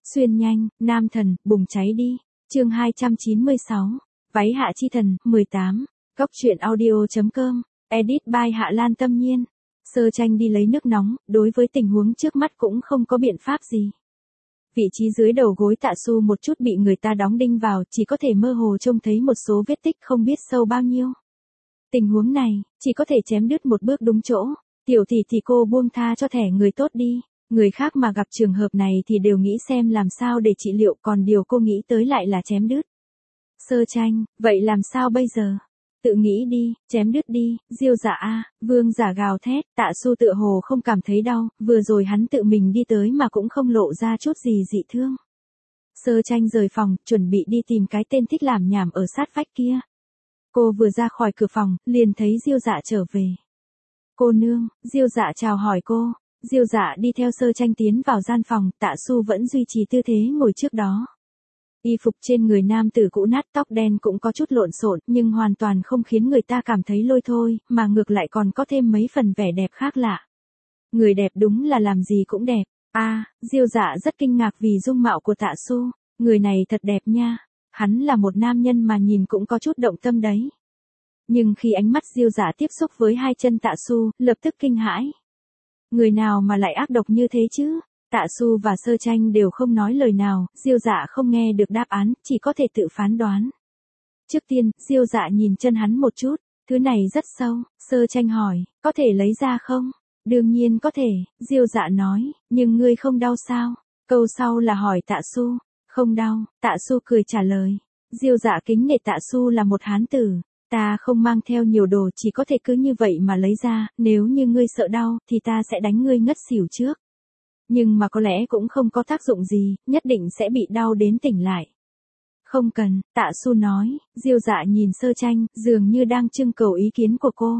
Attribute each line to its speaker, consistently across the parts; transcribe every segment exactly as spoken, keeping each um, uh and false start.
Speaker 1: Xuyên nhanh, nam thần, bùng cháy đi. Chương hai trăm chín mươi sáu. Váy hạ chi thần, mười tám. Góc truyện audio.com. Edit by Hạ Lan Tâm Nhiên. Sơ Tranh đi lấy nước nóng, đối với tình huống trước mắt cũng không có biện pháp gì. Vị trí dưới đầu gối Tạ Su một chút bị người ta đóng đinh vào, chỉ có thể mơ hồ trông thấy một số vết tích không biết sâu bao nhiêu. Tình huống này, chỉ có thể chém đứt một bước đúng chỗ. Tiểu tỷ thì cô buông tha cho thẻ người tốt đi. Người khác mà gặp trường hợp này thì đều nghĩ xem làm sao để trị liệu, còn điều cô nghĩ tới lại là chém đứt. Sơ Tranh, vậy làm sao bây giờ? Tự nghĩ đi, chém đứt đi, Diêu Dạ a, Vương Giả gào thét. Tạ Su tựa hồ không cảm thấy đau, vừa rồi hắn tự mình đi tới mà cũng không lộ ra chút gì dị thương. Sơ Tranh rời phòng, chuẩn bị đi tìm cái tên thích làm nhảm ở sát vách kia. Cô vừa ra khỏi cửa phòng, liền thấy Diêu Dạ trở về. Cô nương, Diêu Dạ chào hỏi cô. Diêu Dạ đi theo Sơ Tranh tiến vào gian phòng, Tạ Su vẫn duy trì tư thế ngồi trước đó. Y phục trên người nam tử cũ nát, tóc đen cũng có chút lộn xộn, nhưng hoàn toàn không khiến người ta cảm thấy lôi thôi, mà ngược lại còn có thêm mấy phần vẻ đẹp khác lạ. Người đẹp đúng là làm gì cũng đẹp. A, à, Diêu Dạ rất kinh ngạc vì dung mạo của Tạ Su, người này thật đẹp nha. Hắn là một nam nhân mà nhìn cũng có chút động tâm đấy. Nhưng khi ánh mắt Diêu Dạ tiếp xúc với hai chân Tạ Su, lập tức kinh hãi. Người nào mà lại ác độc như thế chứ? Tạ Su và Sơ Tranh đều không nói lời nào, Diêu Dạ không nghe được đáp án, chỉ có thể tự phán đoán. Trước tiên, Diêu Dạ nhìn chân hắn một chút, thứ này rất sâu. Sơ Tranh hỏi, có thể lấy ra không? Đương nhiên có thể, Diêu Dạ nói, nhưng ngươi không đau sao? Câu sau là hỏi Tạ Su, không đau. Tạ Su cười trả lời. Diêu Dạ kính nể Tạ Su là một hán tử. Ta không mang theo nhiều đồ, chỉ có thể cứ như vậy mà lấy ra, nếu như ngươi sợ đau, thì ta sẽ đánh ngươi ngất xỉu trước. Nhưng mà có lẽ cũng không có tác dụng gì, nhất định sẽ bị đau đến tỉnh lại. Không cần, Tạ Su nói. Diêu Dạ nhìn Sơ Tranh, dường như đang trưng cầu ý kiến của cô.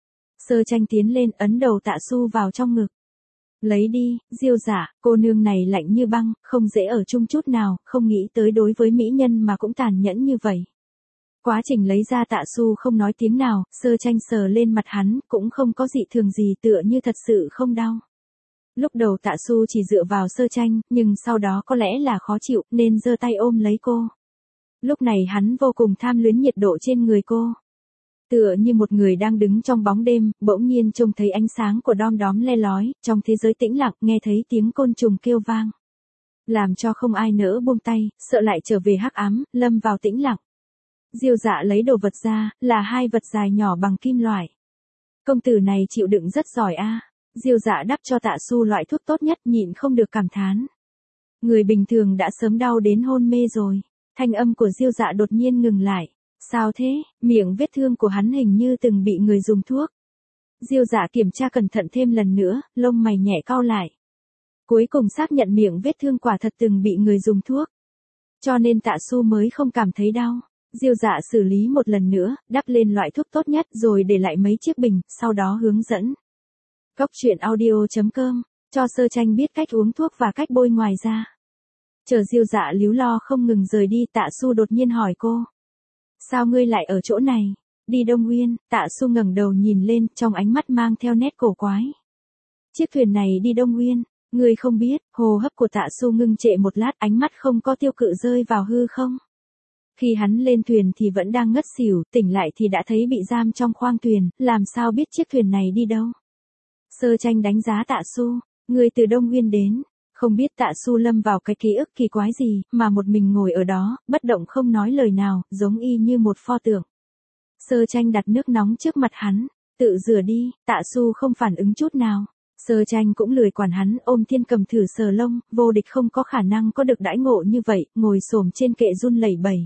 Speaker 1: Sơ Tranh tiến lên ấn đầu Tạ Su vào trong ngực. Lấy đi, Diêu Dạ, cô nương này lạnh như băng, không dễ ở chung chút nào, không nghĩ tới đối với mỹ nhân mà cũng tàn nhẫn như vậy. Quá trình lấy ra Tạ Su không nói tiếng nào, Sơ Tranh sờ lên mặt hắn, cũng không có dị thường gì, tựa như thật sự không đau. Lúc đầu Tạ Su chỉ dựa vào Sơ Tranh, nhưng sau đó có lẽ là khó chịu, nên giơ tay ôm lấy cô. Lúc này hắn vô cùng tham luyến nhiệt độ trên người cô. Tựa như một người đang đứng trong bóng đêm, bỗng nhiên trông thấy ánh sáng của đom đóm le lói, trong thế giới tĩnh lặng, nghe thấy tiếng côn trùng kêu vang. Làm cho không ai nỡ buông tay, sợ lại trở về hắc ám, lâm vào tĩnh lặng. Diêu Dạ lấy đồ vật ra, là hai vật dài nhỏ bằng kim loại. Công tử này chịu đựng rất giỏi a. À. Diêu Dạ đắp cho Tạ Su loại thuốc tốt nhất, nhịn không được cảm thán. Người bình thường đã sớm đau đến hôn mê rồi. Thanh âm của Diêu Dạ đột nhiên ngừng lại. Sao thế? Miệng vết thương của hắn hình như từng bị người dùng thuốc. Diêu Dạ kiểm tra cẩn thận thêm lần nữa, lông mày nhẹ cau lại. Cuối cùng xác nhận miệng vết thương quả thật từng bị người dùng thuốc. Cho nên Tạ Su mới không cảm thấy đau. Diêu Dạ xử lý một lần nữa, đắp lên loại thuốc tốt nhất rồi để lại mấy chiếc bình, sau đó hướng dẫn. Góc truyện audio.com, cho Sơ Tranh biết cách uống thuốc và cách bôi ngoài da. Chờ Diêu Dạ líu lo không ngừng rời đi, Tạ Su đột nhiên hỏi cô. Sao ngươi lại ở chỗ này? Đi Đông Nguyên. Tạ Su ngẩng đầu nhìn lên, trong ánh mắt mang theo nét cổ quái. Chiếc thuyền này đi Đông Nguyên, ngươi không biết. Hô hấp của Tạ Su ngưng trệ một lát, ánh mắt không có tiêu cự rơi vào hư không. Khi hắn lên thuyền thì vẫn đang ngất xỉu, tỉnh lại thì đã thấy bị giam trong khoang thuyền, làm sao biết chiếc thuyền này đi đâu. Sơ Tranh đánh giá Tạ Su, người từ Đông Nguyên đến, không biết Tạ Su lâm vào cái ký ức kỳ quái gì, mà một mình ngồi ở đó, bất động không nói lời nào, giống y như một pho tượng. Sơ Tranh đặt nước nóng trước mặt hắn, tự rửa đi. Tạ Su không phản ứng chút nào. Sơ Tranh cũng lười quản hắn, ôm Thiên Cầm thử sờ lông, vô địch không có khả năng có được đãi ngộ như vậy, ngồi xổm trên kệ run lẩy bẩy.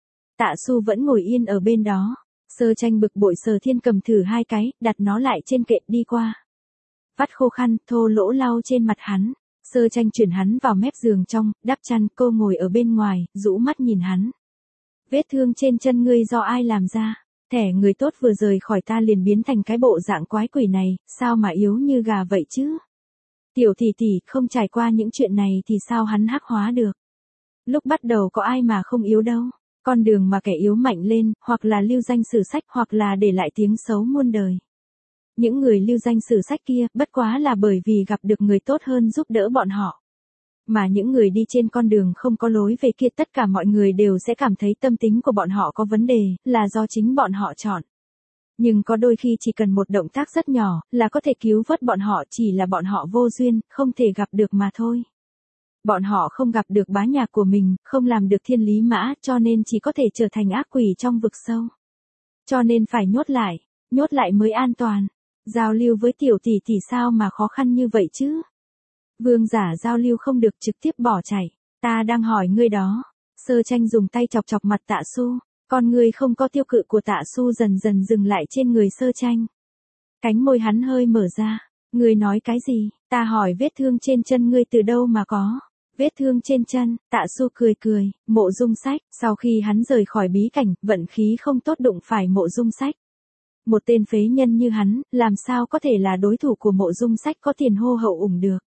Speaker 1: Tạ Su vẫn ngồi yên ở bên đó. Sơ Tranh bực bội sờ Thiên Cầm thử hai cái, đặt nó lại trên kệ đi qua. Vắt khô khăn, thô lỗ lau trên mặt hắn. Sơ Tranh chuyển hắn vào mép giường trong, đắp chăn, cô ngồi ở bên ngoài, rũ mắt nhìn hắn. Vết thương trên chân ngươi do ai làm ra? Thẻ người tốt vừa rời khỏi ta liền biến thành cái bộ dạng quái quỷ này, sao mà yếu như gà vậy chứ? Tiểu tỷ tỷ, không trải qua những chuyện này thì sao hắn hắc hóa được? Lúc bắt đầu có ai mà không yếu đâu. Con đường mà kẻ yếu mạnh lên, hoặc là lưu danh sử sách, hoặc là để lại tiếng xấu muôn đời. Những người lưu danh sử sách kia, bất quá là bởi vì gặp được người tốt hơn giúp đỡ bọn họ. Mà những người đi trên con đường không có lối về kia tất cả mọi người đều sẽ cảm thấy tâm tính của bọn họ có vấn đề, là do chính bọn họ chọn. Nhưng có đôi khi chỉ cần một động tác rất nhỏ, là có thể cứu vớt bọn họ, chỉ là bọn họ vô duyên, không thể gặp được mà thôi. Bọn họ không gặp được bá nhạc của mình, không làm được thiên lý mã, cho nên chỉ có thể trở thành ác quỷ trong vực sâu. Cho nên phải nhốt lại, nhốt lại mới an toàn. Giao lưu với tiểu tỷ tỷ sao mà khó khăn như vậy chứ? Vương giả giao lưu không được trực tiếp bỏ chạy. Ta đang hỏi ngươi đó. Sơ tranh dùng tay chọc chọc mặt Tạ Su. Con người không có tiêu cự của Tạ Su dần dần dừng lại trên người sơ tranh. Cánh môi hắn hơi mở ra. Ngươi nói cái gì? Ta hỏi vết thương trên chân ngươi từ đâu mà có? Vết thương trên chân, Tạ Su cười cười, Mộ Dung Sách. Sau khi hắn rời khỏi bí cảnh, vận khí không tốt đụng phải Mộ Dung Sách. Một tên phế nhân như hắn, làm sao có thể là đối thủ của Mộ Dung Sách có tiền hô hậu ủng được.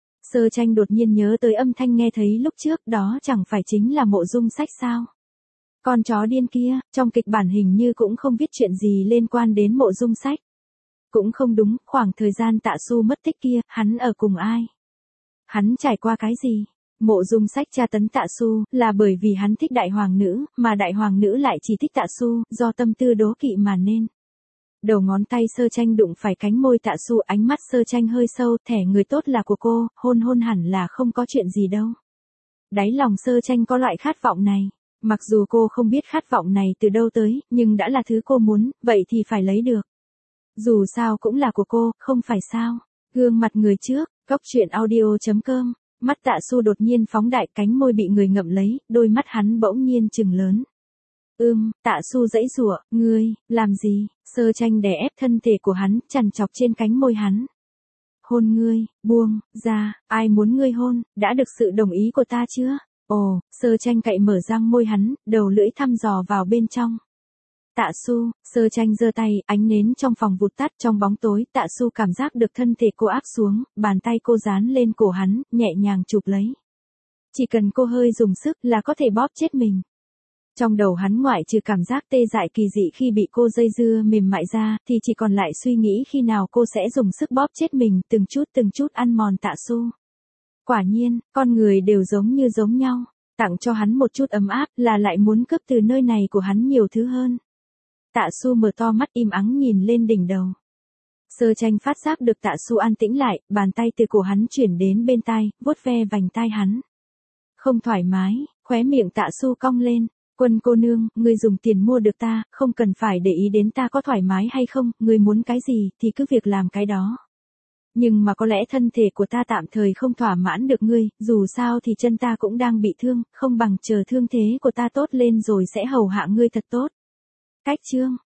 Speaker 1: Sơ tranh đột nhiên nhớ tới âm thanh nghe thấy lúc trước, đó chẳng phải chính là Mộ Dung Sách sao? Con chó điên kia, trong kịch bản hình như cũng không viết chuyện gì liên quan đến Mộ Dung Sách. Cũng không đúng, khoảng thời gian Tạ Su mất tích kia, hắn ở cùng ai? Hắn trải qua cái gì? Mộ Dung Sách tra tấn Tạ Su, là bởi vì hắn thích đại hoàng nữ, mà đại hoàng nữ lại chỉ thích Tạ Su, do tâm tư đố kỵ mà nên. Đầu ngón tay sơ tranh đụng phải cánh môi Tạ Su, ánh mắt sơ tranh hơi sâu, thẻ người tốt là của cô, hôn hôn hẳn là không có chuyện gì đâu. Đáy lòng sơ tranh có loại khát vọng này. Mặc dù cô không biết khát vọng này từ đâu tới, nhưng đã là thứ cô muốn, vậy thì phải lấy được. Dù sao cũng là của cô, không phải sao? Gương mặt người trước, góc truyện audio chấm com. Mắt Tạ Su đột nhiên phóng đại, cánh môi bị người ngậm lấy, đôi mắt hắn bỗng nhiên trừng lớn. Ưm, Tạ Su giãy giụa, ngươi, làm gì? Sơ tranh đè ép thân thể của hắn, chằn chọc trên cánh môi hắn. Hôn ngươi, buông, ra, ai muốn ngươi hôn, đã được sự đồng ý của ta chưa? Ồ, sơ tranh cậy mở răng môi hắn, đầu lưỡi thăm dò vào bên trong. Tạ Su, sơ tranh giơ tay, ánh nến trong phòng vụt tắt, trong bóng tối, Tạ Su cảm giác được thân thể cô áp xuống, bàn tay cô dán lên cổ hắn, nhẹ nhàng chụp lấy. Chỉ cần cô hơi dùng sức là có thể bóp chết mình. Trong đầu hắn ngoại trừ cảm giác tê dại kỳ dị khi bị cô dây dưa mềm mại ra, thì chỉ còn lại suy nghĩ khi nào cô sẽ dùng sức bóp chết mình, từng chút từng chút ăn mòn Tạ Su. Quả nhiên, con người đều giống như giống nhau, tặng cho hắn một chút ấm áp là lại muốn cướp từ nơi này của hắn nhiều thứ hơn. Tạ Su mở to mắt im ắng nhìn lên đỉnh đầu. Sơ tranh phát giác được Tạ Su an tĩnh lại, bàn tay từ cổ hắn chuyển đến bên tai, vuốt ve vành tai hắn. Không thoải mái, khóe miệng Tạ Su cong lên. Quân cô nương, ngươi dùng tiền mua được ta, không cần phải để ý đến ta có thoải mái hay không, ngươi muốn cái gì thì cứ việc làm cái đó. Nhưng mà có lẽ thân thể của ta tạm thời không thỏa mãn được ngươi, dù sao thì chân ta cũng đang bị thương, không bằng chờ thương thế của ta tốt lên rồi sẽ hầu hạ ngươi thật tốt. Cách chương